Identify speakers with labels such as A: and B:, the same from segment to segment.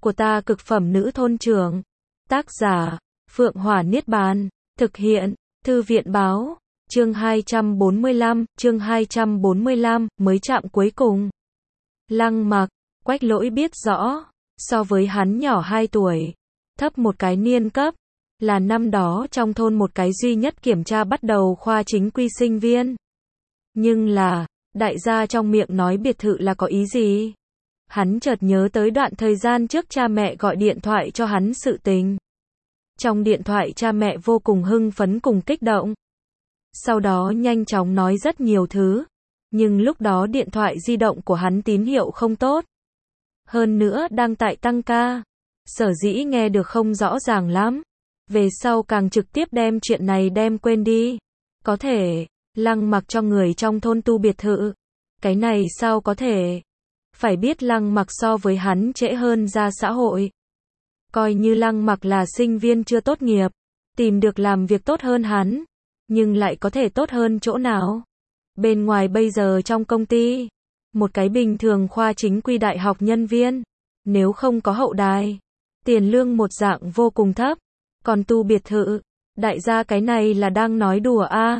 A: của ta cực phẩm nữ thôn trưởng. Tác giả, Phượng Hỏa Niết Bàn. Thực hiện, Thư viện báo. Chương 245, mới chạm cuối cùng. Lăng Mặc, Quách Lỗi biết rõ, so với hắn nhỏ 2 tuổi, thấp một cái niên cấp, là năm đó trong thôn một cái duy nhất kiểm tra bắt đầu khoa chính quy sinh viên. Nhưng là, đại gia trong miệng nói biệt thự là có ý gì? Hắn chợt nhớ tới đoạn thời gian trước cha mẹ gọi điện thoại cho hắn sự tình. Trong điện thoại cha mẹ vô cùng hưng phấn cùng kích động. Sau đó nhanh chóng nói rất nhiều thứ. Nhưng lúc đó điện thoại di động của hắn tín hiệu không tốt. Hơn nữa đang tại tăng ca. Sở dĩ nghe được không rõ ràng lắm. Về sau càng trực tiếp đem chuyện này đem quên đi. Có thể, Lăng Mặc cho người trong thôn tu biệt thự. Cái này sao có thể? Phải biết Lăng Mặc so với hắn trễ hơn ra xã hội. Coi như Lăng Mặc là sinh viên chưa tốt nghiệp, tìm được làm việc tốt hơn hắn, nhưng lại có thể tốt hơn chỗ nào? Bên ngoài bây giờ trong công ty, một cái bình thường khoa chính quy đại học nhân viên, nếu không có hậu đài, tiền lương một dạng vô cùng thấp, còn tu biệt thự, đại gia cái này là đang nói đùa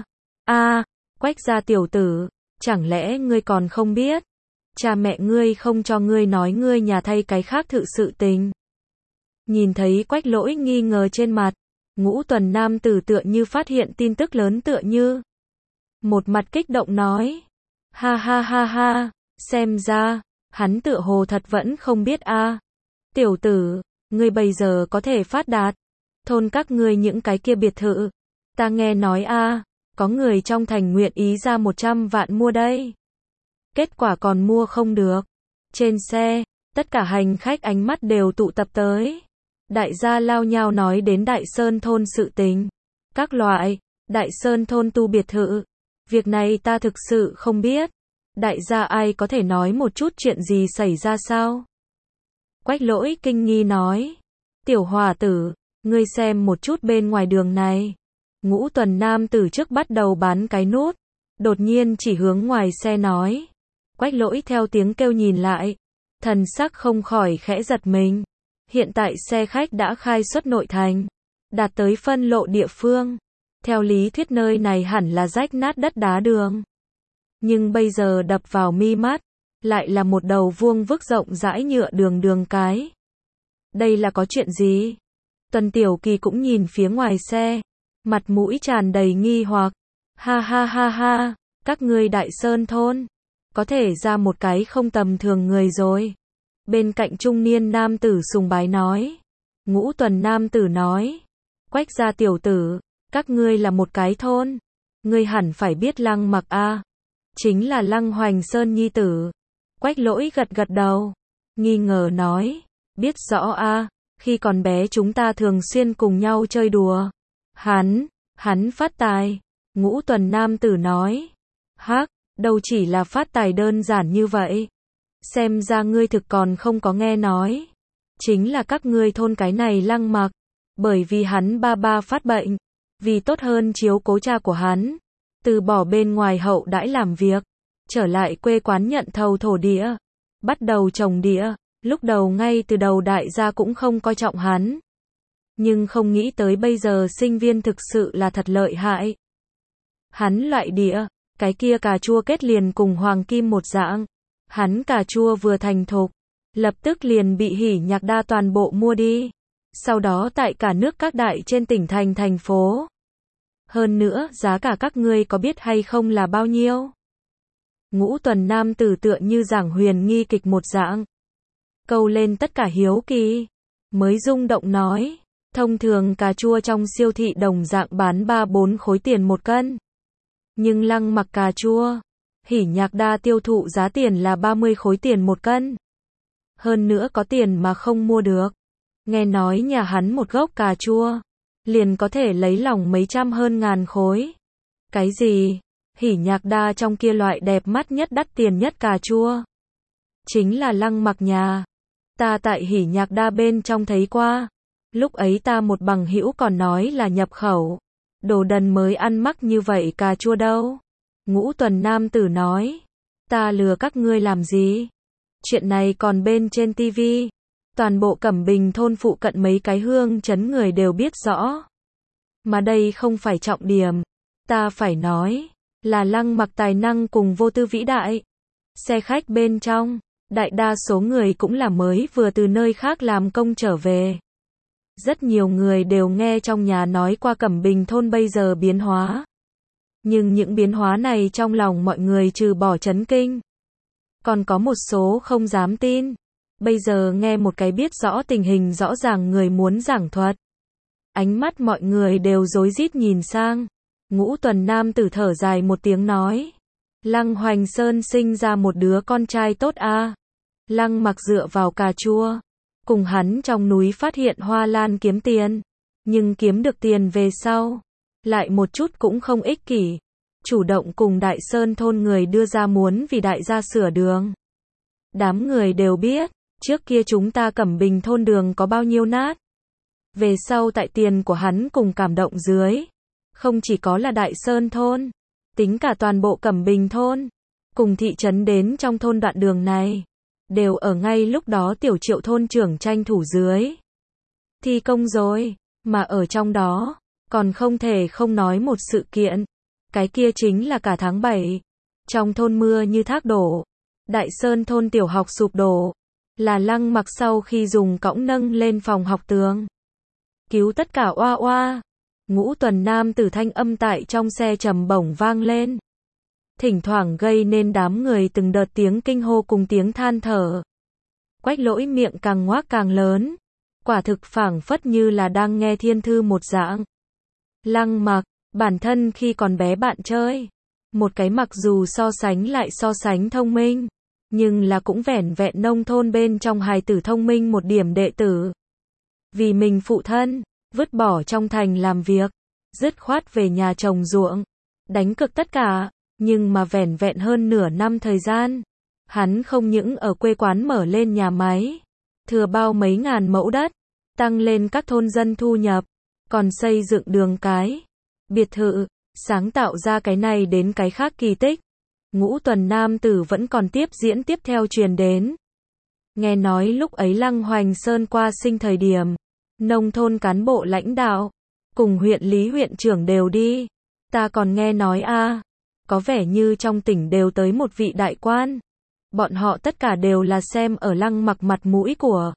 A: a? Quách gia tiểu tử, chẳng lẽ ngươi còn không biết? Cha mẹ ngươi không cho ngươi nói ngươi nhà thay cái khác thự sự tình. Nhìn thấy Quách Lỗi nghi ngờ trên mặt, Ngũ Tuần nam tử tựa như phát hiện tin tức lớn tựa như. Một mặt kích động nói. Ha ha ha ha, xem ra, hắn tựa hồ thật vẫn không biết a. Tiểu tử, ngươi bây giờ có thể phát đạt. Thôn các ngươi những cái kia biệt thự. Ta nghe nói có người trong thành nguyện ý ra 100 vạn mua đây. Kết quả còn mua không được. Trên xe, tất cả hành khách ánh mắt đều tụ tập tới. Đại gia lao nhao nói đến Đại Sơn thôn sự tình. Các loại, Đại Sơn thôn tu biệt thự. Việc này ta thực sự không biết. Đại gia ai có thể nói một chút chuyện gì xảy ra sao? Quách Lỗi kinh nghi nói. Tiểu hòa tử, ngươi xem một chút bên ngoài đường này. Ngũ Tuần nam tử trước bắt đầu bán cái nút. Đột nhiên chỉ hướng ngoài xe nói. Quách Lỗi theo tiếng kêu nhìn lại. Thần sắc không khỏi khẽ giật mình. Hiện tại xe khách đã khai xuất nội thành, đạt tới phân lộ địa phương. Theo lý thuyết nơi này hẳn là rách nát đất đá đường. Nhưng bây giờ đập vào mi mắt, lại là một đầu vuông vức rộng rãi nhựa đường cái. Đây là có chuyện gì? Tuần Tiểu Kỳ cũng nhìn phía ngoài xe, mặt mũi tràn đầy nghi hoặc. Ha ha ha ha, các ngươi Đại Sơn thôn, có thể ra một cái không tầm thường người rồi. Bên cạnh trung niên nam tử sùng bái nói. Ngũ Tuần nam tử nói. Quách gia tiểu tử, các ngươi là một cái thôn. Ngươi hẳn phải biết Lăng Mặc chính là Lăng Hoành Sơn nhi tử. Quách Lỗi gật gật đầu. Nghi ngờ nói. Biết rõ khi còn bé chúng ta thường xuyên cùng nhau chơi đùa. Hắn phát tài. Ngũ Tuần nam tử nói. Hắc, đâu chỉ là phát tài đơn giản như vậy. Xem ra ngươi thực còn không có nghe nói. Chính là các ngươi thôn cái này Lăng Mặc. Bởi vì hắn ba phát bệnh. Vì tốt hơn chiếu cố cha của hắn. Từ bỏ bên ngoài hậu đãi làm việc. Trở lại quê quán nhận thầu thổ địa. Bắt đầu trồng địa. Lúc đầu ngay từ đầu đại gia cũng không coi trọng hắn. Nhưng không nghĩ tới bây giờ sinh viên thực sự là thật lợi hại. Hắn loại địa. Cái kia cà chua kết liền cùng hoàng kim một dạng. Hắn cà chua vừa thành thục, lập tức liền bị Hỉ Nhạc Đa toàn bộ mua đi. Sau đó tại cả nước các đại trên tỉnh thành phố. Hơn nữa, giá cả các ngươi có biết hay không là bao nhiêu? Ngũ Tuần nam tử tựa như giảng huyền nghi kịch một dạng. Câu lên tất cả hiếu kỳ. Mới rung động nói. Thông thường cà chua trong siêu thị đồng dạng bán 3-4 khối tiền một cân. Nhưng Lăng Mặc cà chua, Hỉ Nhạc Đa tiêu thụ giá tiền là 30 khối tiền một cân. Hơn nữa có tiền mà không mua được. Nghe nói nhà hắn một gốc cà chua, liền có thể lấy lòng mấy trăm hơn ngàn khối. Cái gì? Hỉ Nhạc Đa trong kia loại đẹp mắt nhất đắt tiền nhất cà chua. Chính là Lăng Mặc nhà. Ta tại Hỉ Nhạc Đa bên trong thấy qua. Lúc ấy ta một bằng hữu còn nói là nhập khẩu. Đồ đần mới ăn mắc như vậy cà chua đâu. Ngũ Tuần nam tử nói. Ta lừa các ngươi làm gì? Chuyện này còn bên trên tivi. Toàn bộ Cẩm Bình thôn phụ cận mấy cái hương trấn người đều biết rõ. Mà đây không phải trọng điểm. Ta phải nói, là Lăng Mặc tài năng cùng vô tư vĩ đại. Xe khách bên trong, đại đa số người cũng là mới vừa từ nơi khác làm công trở về. Rất nhiều người đều nghe trong nhà nói qua Cẩm Bình thôn bây giờ biến hóa. Nhưng những biến hóa này trong lòng mọi người trừ bỏ chấn kinh. Còn có một số không dám tin. Bây giờ nghe một cái biết rõ tình hình rõ ràng người muốn giảng thuật. Ánh mắt mọi người đều rối rít nhìn sang. Ngũ Tuần nam tử thở dài một tiếng nói. Lăng Hoành Sơn sinh ra một đứa con trai tốt a. Lăng Mặc dựa vào cà chua. Cùng hắn trong núi phát hiện hoa lan kiếm tiền. Nhưng kiếm được tiền về sau. Lại một chút cũng không ích kỷ. Chủ động cùng Đại Sơn thôn người đưa ra muốn vì đại gia sửa đường. Đám người đều biết. Trước kia chúng ta Cẩm Bình thôn đường có bao nhiêu nát. Về sau tại tiền của hắn cùng cảm động dưới. Không chỉ có là Đại Sơn thôn. Tính cả toàn bộ Cẩm Bình thôn. Cùng thị trấn đến trong thôn đoạn đường này. Đều ở ngay lúc đó Tiểu Triệu thôn trưởng tranh thủ dưới. Thi công rồi. Mà ở trong đó. Còn không thể không nói một sự kiện. Cái kia chính là cả tháng 7. Trong thôn mưa như thác đổ. Đại Sơn thôn tiểu học sụp đổ. Là Lăng Mặc sau khi dùng cõng nâng lên phòng học tường. Cứu tất cả oa oa. Ngũ Tuần nam tử thanh âm tại trong xe trầm bổng vang lên. Thỉnh thoảng gây nên đám người từng đợt tiếng kinh hô cùng tiếng than thở. Quách Lỗi miệng càng ngoác càng lớn. Quả thực phảng phất như là đang nghe thiên thư một dạng. Lăng Mặc, bản thân khi còn bé bạn chơi. Một cái mặc dù so sánh lại so sánh thông minh. Nhưng là cũng vẻn vẹn nông thôn bên trong hài tử thông minh một điểm đệ tử. Vì mình phụ thân, vứt bỏ trong thành làm việc. Dứt khoát về nhà trồng ruộng. Đánh cực tất cả. Nhưng mà vẻn vẹn hơn nửa năm thời gian. Hắn không những ở quê quán mở lên nhà máy. Thừa bao mấy ngàn mẫu đất. Tăng lên các thôn dân thu nhập. Còn xây dựng đường cái. Biệt thự. Sáng tạo ra cái này đến cái khác kỳ tích. Ngũ Tuần nam tử vẫn còn tiếp diễn tiếp theo truyền đến. Nghe nói lúc ấy Lăng Hoành Sơn qua sinh thời điểm. Nông thôn cán bộ lãnh đạo. Cùng huyện lý huyện trưởng đều đi. Ta còn nghe nói có vẻ như trong tỉnh đều tới một vị đại quan. Bọn họ tất cả đều là xem ở Lăng Mặc mặt mũi của.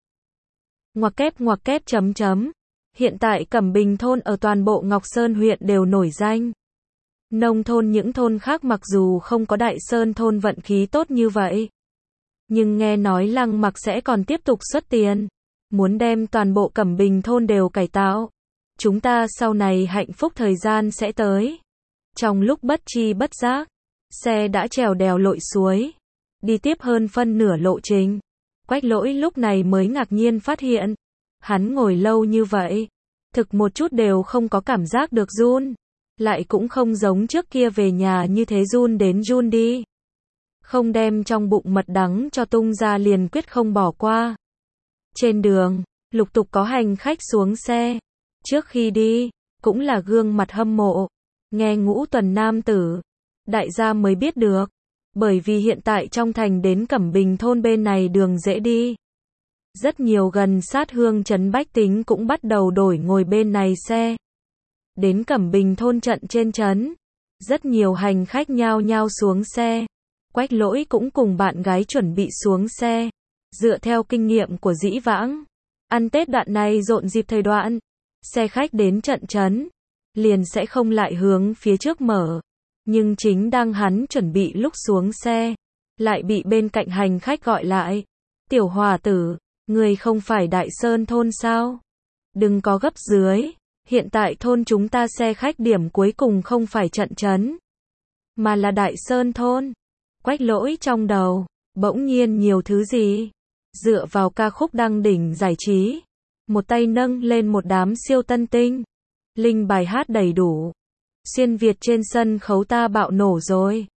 A: Ngoặc kép chấm chấm. Hiện tại Cẩm Bình thôn ở toàn bộ Ngọc Sơn huyện đều nổi danh. Nông thôn những thôn khác mặc dù không có Đại Sơn thôn vận khí tốt như vậy. Nhưng nghe nói Lăng Mặc sẽ còn tiếp tục xuất tiền. Muốn đem toàn bộ Cẩm Bình thôn đều cải tạo. Chúng ta sau này hạnh phúc thời gian sẽ tới. Trong lúc bất chi bất giác, xe đã trèo đèo lội suối. Đi tiếp hơn phân nửa lộ trình. Quách Lỗi lúc này mới ngạc nhiên phát hiện. Hắn ngồi lâu như vậy. Thực một chút đều không có cảm giác được run. Lại cũng không giống trước kia về nhà như thế run đến run đi. Không đem trong bụng mật đắng cho tung ra liền quyết không bỏ qua. Trên đường, lục tục có hành khách xuống xe. Trước khi đi, cũng là gương mặt hâm mộ. Nghe Ngũ Tuần nam tử, đại gia mới biết được. Bởi vì hiện tại trong thành đến Cẩm Bình thôn bên này đường dễ đi. Rất nhiều gần sát hương trấn bách tính cũng bắt đầu đổi ngồi bên này xe. Đến Cẩm Bình thôn trận trên trấn. Rất nhiều hành khách nhao nhao xuống xe. Quách Lỗi cũng cùng bạn gái chuẩn bị xuống xe. Dựa theo kinh nghiệm của dĩ vãng. Ăn Tết đoạn này rộn dịp thời đoạn. Xe khách đến trận trấn. Liền sẽ không lại hướng phía trước mở. Nhưng chính đang hắn chuẩn bị lúc xuống xe. Lại bị bên cạnh hành khách gọi lại. Tiểu hòa tử, người không phải Đại Sơn thôn sao? Đừng có gấp dưới. Hiện tại thôn chúng ta xe khách điểm cuối cùng không phải trận trấn. Mà là Đại Sơn thôn. Quách Lỗi trong đầu. Bỗng nhiên nhiều thứ gì. Dựa vào ca khúc đăng đỉnh giải trí. Một tay nâng lên một đám siêu tân tinh. Linh bài hát đầy đủ. Xuyên Việt trên sân khấu ta bạo nổ rồi.